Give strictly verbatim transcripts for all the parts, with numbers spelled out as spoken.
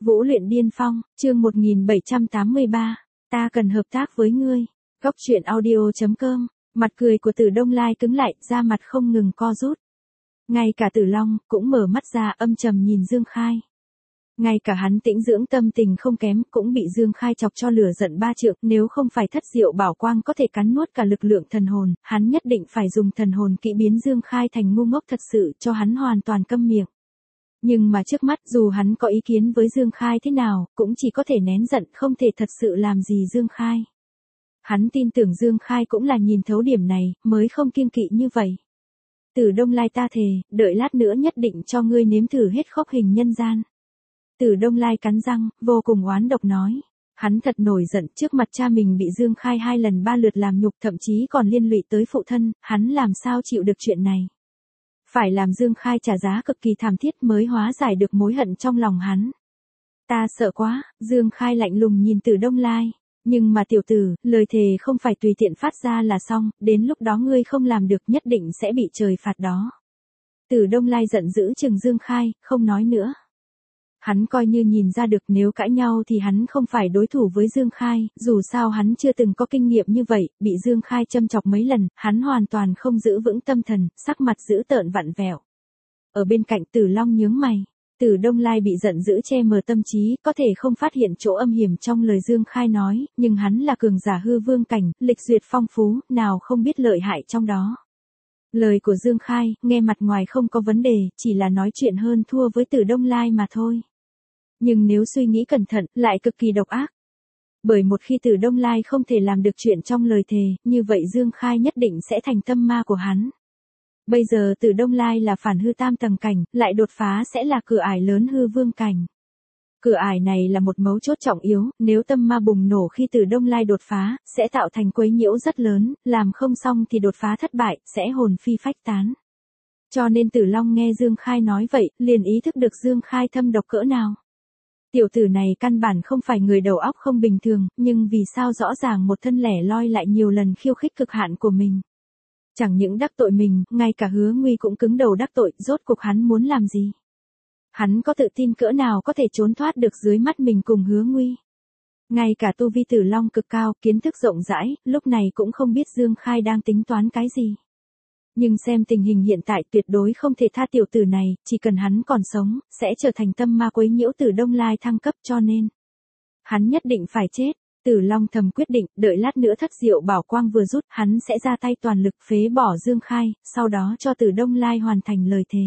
Vũ luyện điên phong, chương một nghìn bảy trăm tám mươi ba, ta cần hợp tác với ngươi. Góc truyện audio chấm com, mặt cười của Tử Đông Lai cứng lại, da mặt không ngừng co rút. Ngay cả Tử Long cũng mở mắt ra âm trầm nhìn Dương Khai. Ngay cả hắn tĩnh dưỡng tâm tình không kém cũng bị Dương Khai chọc cho lửa giận ba trượng, nếu không phải thất diệu bảo quang có thể cắn nuốt cả lực lượng thần hồn, hắn nhất định phải dùng thần hồn kỹ biến Dương Khai thành ngu ngốc thật sự cho hắn hoàn toàn câm miệng. Nhưng mà trước mắt dù hắn có ý kiến với Dương Khai thế nào, cũng chỉ có thể nén giận, không thể thật sự làm gì Dương Khai. Hắn tin tưởng Dương Khai cũng là nhìn thấu điểm này, mới không kiêng kỵ như vậy. Tử Đông Lai ta thề, đợi lát nữa nhất định cho ngươi nếm thử hết khốc hình nhân gian. Tử Đông Lai cắn răng, vô cùng oán độc nói. Hắn thật nổi giận, trước mặt cha mình bị Dương Khai hai lần ba lượt làm nhục, thậm chí còn liên lụy tới phụ thân, hắn làm sao chịu được chuyện này. Phải làm Dương Khai trả giá cực kỳ thảm thiết mới hóa giải được mối hận trong lòng hắn. Ta sợ quá, Dương Khai lạnh lùng nhìn Tử Đông Lai. Nhưng mà tiểu tử, lời thề không phải tùy tiện phát ra là xong, đến lúc đó ngươi không làm được nhất định sẽ bị trời phạt đó. Tử Đông Lai giận dữ chừng Dương Khai, không nói nữa. Hắn coi như nhìn ra được nếu cãi nhau thì hắn không phải đối thủ với Dương Khai, dù sao hắn chưa từng có kinh nghiệm như vậy, bị Dương Khai châm chọc mấy lần, hắn hoàn toàn không giữ vững tâm thần, sắc mặt dữ tợn vặn vẹo. Ở bên cạnh Tử Long nhướng mày, Tử Đông Lai bị giận dữ che mờ tâm trí, có thể không phát hiện chỗ âm hiểm trong lời Dương Khai nói, nhưng hắn là cường giả hư vương cảnh, lịch duyệt phong phú, nào không biết lợi hại trong đó. Lời của Dương Khai, nghe mặt ngoài không có vấn đề, chỉ là nói chuyện hơn thua với Tử Đông Lai mà thôi. Nhưng nếu suy nghĩ cẩn thận, lại cực kỳ độc ác. Bởi một khi Tử Đông Lai không thể làm được chuyện trong lời thề, như vậy Dương Khai nhất định sẽ thành tâm ma của hắn. Bây giờ Tử Đông Lai là phản hư tam tầng cảnh, lại đột phá sẽ là cửa ải lớn hư vương cảnh. Cửa ải này là một mấu chốt trọng yếu, nếu tâm ma bùng nổ khi Tử Đông Lai đột phá, sẽ tạo thành quấy nhiễu rất lớn, làm không xong thì đột phá thất bại, sẽ hồn phi phách tán. Cho nên Tử Long nghe Dương Khai nói vậy, liền ý thức được Dương Khai thâm độc cỡ nào. Tiểu tử này căn bản không phải người đầu óc không bình thường, nhưng vì sao rõ ràng một thân lẻ loi lại nhiều lần khiêu khích cực hạn của mình. Chẳng những đắc tội mình, ngay cả Hứa Nguy cũng cứng đầu đắc tội, rốt cuộc hắn muốn làm gì? Hắn có tự tin cỡ nào có thể trốn thoát được dưới mắt mình cùng Hứa Nguy? Ngay cả tu vi Tử Long cực cao, kiến thức rộng rãi, lúc này cũng không biết Dương Khai đang tính toán cái gì. Nhưng xem tình hình hiện tại tuyệt đối không thể tha tiểu tử này, chỉ cần hắn còn sống, sẽ trở thành tâm ma quấy nhiễu Tử Đông Lai thăng cấp cho nên. Hắn nhất định phải chết. Tử Long thầm quyết định, đợi lát nữa thất diệu bảo quang vừa rút, hắn sẽ ra tay toàn lực phế bỏ Dương Khai, sau đó cho Tử Đông Lai hoàn thành lời thề.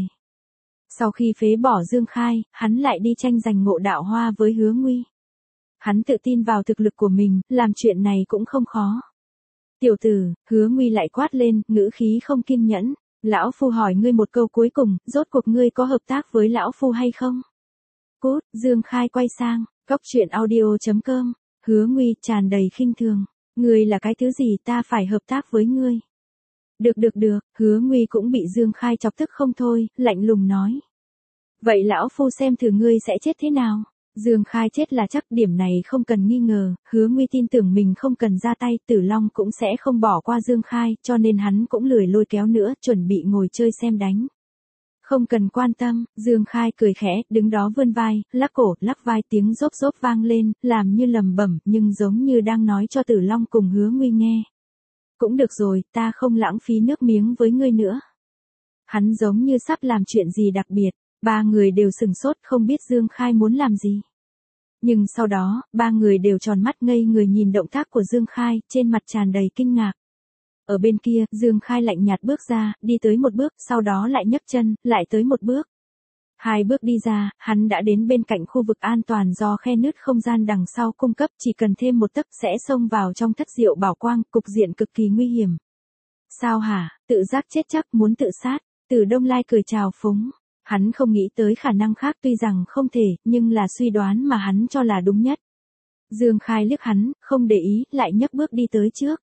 Sau khi phế bỏ Dương Khai, hắn lại đi tranh giành ngộ đạo hoa với Hứa Nguy. Hắn tự tin vào thực lực của mình, làm chuyện này cũng không khó. Tiểu tử, Hứa Nguy lại quát lên, ngữ khí không kiên nhẫn. Lão Phu hỏi ngươi một câu cuối cùng, rốt cuộc ngươi có hợp tác với Lão Phu hay không? Cút, Dương Khai quay sang, góc truyện audio chấm com. Hứa Nguy tràn đầy khinh thường. Ngươi là cái thứ gì ta phải hợp tác với ngươi? Được được được, Hứa Nguy cũng bị Dương Khai chọc tức không thôi, lạnh lùng nói. Vậy Lão Phu xem thử ngươi sẽ chết thế nào? Dương Khai chết là chắc, điểm này không cần nghi ngờ, Hứa Nguy tin tưởng mình không cần ra tay, Tử Long cũng sẽ không bỏ qua Dương Khai, cho nên hắn cũng lười lôi kéo nữa, chuẩn bị ngồi chơi xem đánh. Không cần quan tâm, Dương Khai cười khẽ, đứng đó vươn vai, lắc cổ, lắc vai, tiếng rốp rốp vang lên, làm như lầm bẩm, nhưng giống như đang nói cho Tử Long cùng Hứa Nguy nghe. Cũng được rồi, ta không lãng phí nước miếng với ngươi nữa. Hắn giống như sắp làm chuyện gì đặc biệt, ba người đều sừng sốt không biết Dương Khai muốn làm gì. Nhưng sau đó, ba người đều tròn mắt ngây người nhìn động tác của Dương Khai, trên mặt tràn đầy kinh ngạc. Ở bên kia, Dương Khai lạnh nhạt bước ra, đi tới một bước, sau đó lại nhấc chân, lại tới một bước. Hai bước đi ra, hắn đã đến bên cạnh khu vực an toàn do khe nứt không gian đằng sau cung cấp, chỉ cần thêm một tấc sẽ xông vào trong thất diệu bảo quang, cục diện cực kỳ nguy hiểm. Sao hả, tự giác chết chắc muốn tự sát, Tử Đông Lai cười chào phúng. Hắn không nghĩ tới khả năng khác tuy rằng không thể, nhưng là suy đoán mà hắn cho là đúng nhất. Dương Khai liếc hắn, không để ý, lại nhấc bước đi tới trước.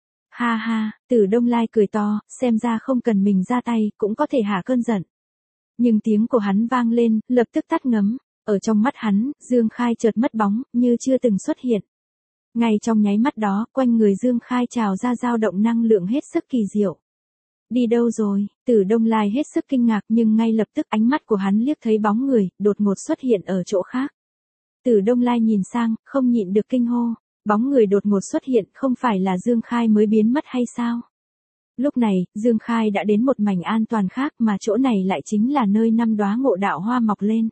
Ha ha, Tử Đông Lai cười to, xem ra không cần mình ra tay, cũng có thể hạ cơn giận. Nhưng tiếng của hắn vang lên, lập tức tắt ngấm. Ở trong mắt hắn, Dương Khai chợt mất bóng, như chưa từng xuất hiện. Ngay trong nháy mắt đó, quanh người Dương Khai trào ra dao động năng lượng hết sức kỳ diệu. Đi đâu rồi? Tử Đông Lai hết sức kinh ngạc nhưng ngay lập tức ánh mắt của hắn liếc thấy bóng người, đột ngột xuất hiện ở chỗ khác. Từ Đông Lai nhìn sang, không nhịn được kinh hô. Bóng người đột ngột xuất hiện, không phải là Dương Khai mới biến mất hay sao? Lúc này, Dương Khai đã đến một mảnh an toàn khác mà chỗ này lại chính là nơi năm đóa ngộ đạo hoa mọc lên.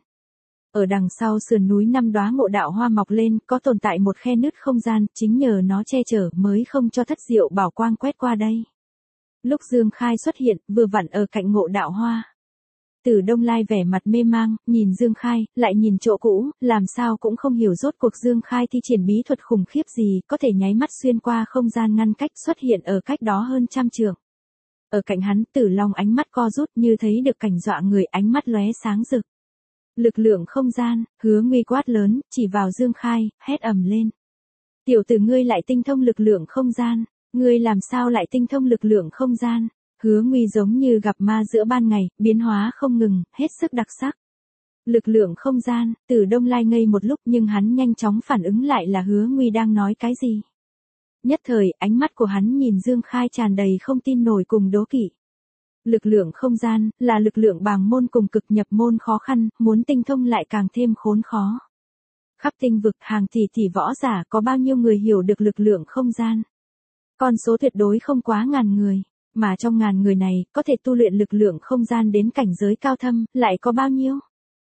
Ở đằng sau sườn núi năm đóa ngộ đạo hoa mọc lên, có tồn tại một khe nứt không gian, chính nhờ nó che chở mới không cho thất diệu bảo quang quét qua đây. Lúc Dương Khai xuất hiện, vừa vặn ở cạnh ngộ đạo hoa. Từ Đông Lai vẻ mặt mê mang, nhìn Dương Khai, lại nhìn chỗ cũ, làm sao cũng không hiểu rốt cuộc Dương Khai thi triển bí thuật khủng khiếp gì, có thể nháy mắt xuyên qua không gian ngăn cách xuất hiện ở cách đó hơn trăm trượng. Ở cạnh hắn, Tử Long ánh mắt co rút như thấy được cảnh dọa người, ánh mắt lóe sáng rực. Lực lượng không gian, Hứa Nguy quát lớn, chỉ vào Dương Khai, hét ầm lên. Tiểu tử ngươi lại tinh thông lực lượng không gian, ngươi làm sao lại tinh thông lực lượng không gian? Hứa Nguy giống như gặp ma giữa ban ngày, biến hóa không ngừng, hết sức đặc sắc. Lực lượng không gian, Từ Đông Lai ngây một lúc nhưng hắn nhanh chóng phản ứng lại là Hứa Nguy đang nói cái gì. Nhất thời, ánh mắt của hắn nhìn Dương Khai tràn đầy không tin nổi cùng đố kỵ. Lực lượng không gian, là lực lượng bàng môn cùng cực nhập môn khó khăn, muốn tinh thông lại càng thêm khốn khó. Khắp tinh vực hàng tỷ tỷ võ giả có bao nhiêu người hiểu được lực lượng không gian. Con số tuyệt đối không quá ngàn người. Mà trong ngàn người này, có thể tu luyện lực lượng không gian đến cảnh giới cao thâm, lại có bao nhiêu?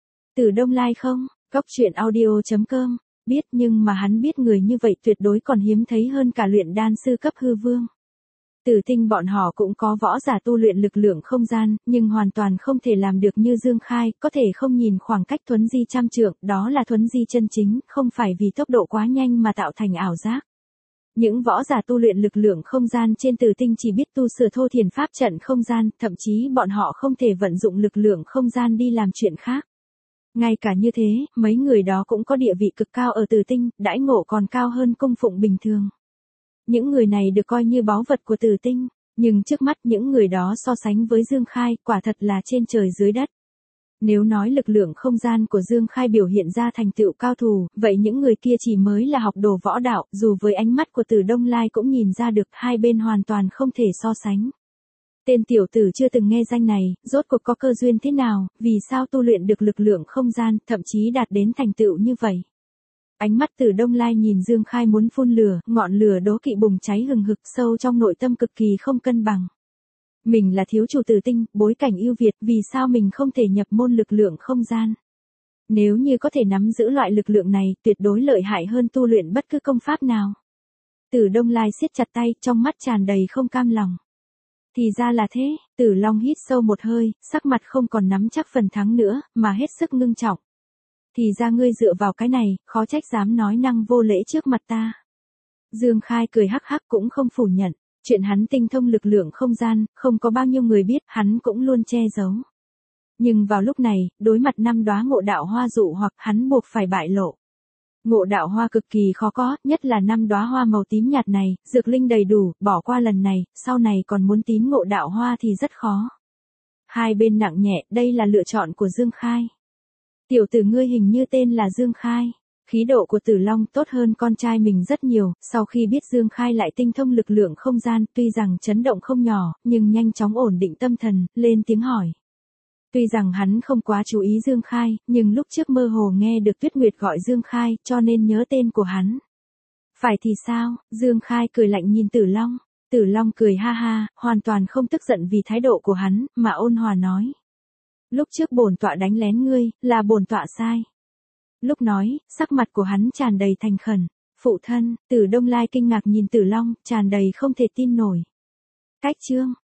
Từ Đông Lai không? Góc truyện audio chấm com, biết nhưng mà hắn biết người như vậy tuyệt đối còn hiếm thấy hơn cả luyện đan sư cấp hư vương. Tử Tinh bọn họ cũng có võ giả tu luyện lực lượng không gian, nhưng hoàn toàn không thể làm được như Dương Khai, có thể không nhìn khoảng cách thuấn di trăm trượng, đó là thuấn di chân chính, không phải vì tốc độ quá nhanh mà tạo thành ảo giác. Những võ giả tu luyện lực lượng không gian trên Tử Tinh chỉ biết tu sửa thô thiền pháp trận không gian, thậm chí bọn họ không thể vận dụng lực lượng không gian đi làm chuyện khác. Ngay cả như thế, mấy người đó cũng có địa vị cực cao ở Tử Tinh, đãi ngộ còn cao hơn cung phụng bình thường. Những người này được coi như báu vật của Tử Tinh, nhưng trước mắt những người đó so sánh với Dương Khai, quả thật là trên trời dưới đất. Nếu nói lực lượng không gian của Dương Khai biểu hiện ra thành tựu cao thủ, vậy những người kia chỉ mới là học đồ võ đạo, dù với ánh mắt của Từ Đông Lai cũng nhìn ra được hai bên hoàn toàn không thể so sánh. Tên tiểu tử chưa từng nghe danh này, rốt cuộc có cơ duyên thế nào, vì sao tu luyện được lực lượng không gian, thậm chí đạt đến thành tựu như vậy. Ánh mắt Từ Đông Lai nhìn Dương Khai muốn phun lửa, ngọn lửa đố kỵ bùng cháy hừng hực sâu trong nội tâm cực kỳ không cân bằng. Mình là thiếu chủ Tử Tinh, bối cảnh ưu việt, vì sao mình không thể nhập môn lực lượng không gian? Nếu như có thể nắm giữ loại lực lượng này, tuyệt đối lợi hại hơn tu luyện bất cứ công pháp nào. Từ Đông Lai siết chặt tay, trong mắt tràn đầy không cam lòng. Thì ra là thế, Tử Long hít sâu một hơi, sắc mặt không còn nắm chắc phần thắng nữa, mà hết sức ngưng trọng. Thì ra ngươi dựa vào cái này, khó trách dám nói năng vô lễ trước mặt ta. Dương Khai cười hắc hắc cũng không phủ nhận. Chuyện hắn tinh thông lực lượng không gian, không có bao nhiêu người biết, hắn cũng luôn che giấu. Nhưng vào lúc này, đối mặt năm đóa ngộ đạo hoa dụ hoặc hắn buộc phải bại lộ. Ngộ đạo hoa cực kỳ khó có, nhất là năm đóa hoa màu tím nhạt này, dược linh đầy đủ, bỏ qua lần này, sau này còn muốn tín ngộ đạo hoa thì rất khó. Hai bên nặng nhẹ, đây là lựa chọn của Dương Khai. Tiểu tử ngươi hình như tên là Dương Khai. Khí độ của Tử Long tốt hơn con trai mình rất nhiều, sau khi biết Dương Khai lại tinh thông lực lượng không gian, tuy rằng chấn động không nhỏ, nhưng nhanh chóng ổn định tâm thần, lên tiếng hỏi. Tuy rằng hắn không quá chú ý Dương Khai, nhưng lúc trước mơ hồ nghe được Tuyết Nguyệt gọi Dương Khai, cho nên nhớ tên của hắn. Phải thì sao? Dương Khai cười lạnh nhìn Tử Long. Tử Long cười ha ha, hoàn toàn không tức giận vì thái độ của hắn, mà ôn hòa nói. Lúc trước bổn tọa đánh lén ngươi, là bổn tọa sai. Lúc nói, sắc mặt của hắn tràn đầy thành khẩn. Phụ thân, Từ Đông Lai kinh ngạc nhìn Tử Long, tràn đầy không thể tin nổi. Cách chương,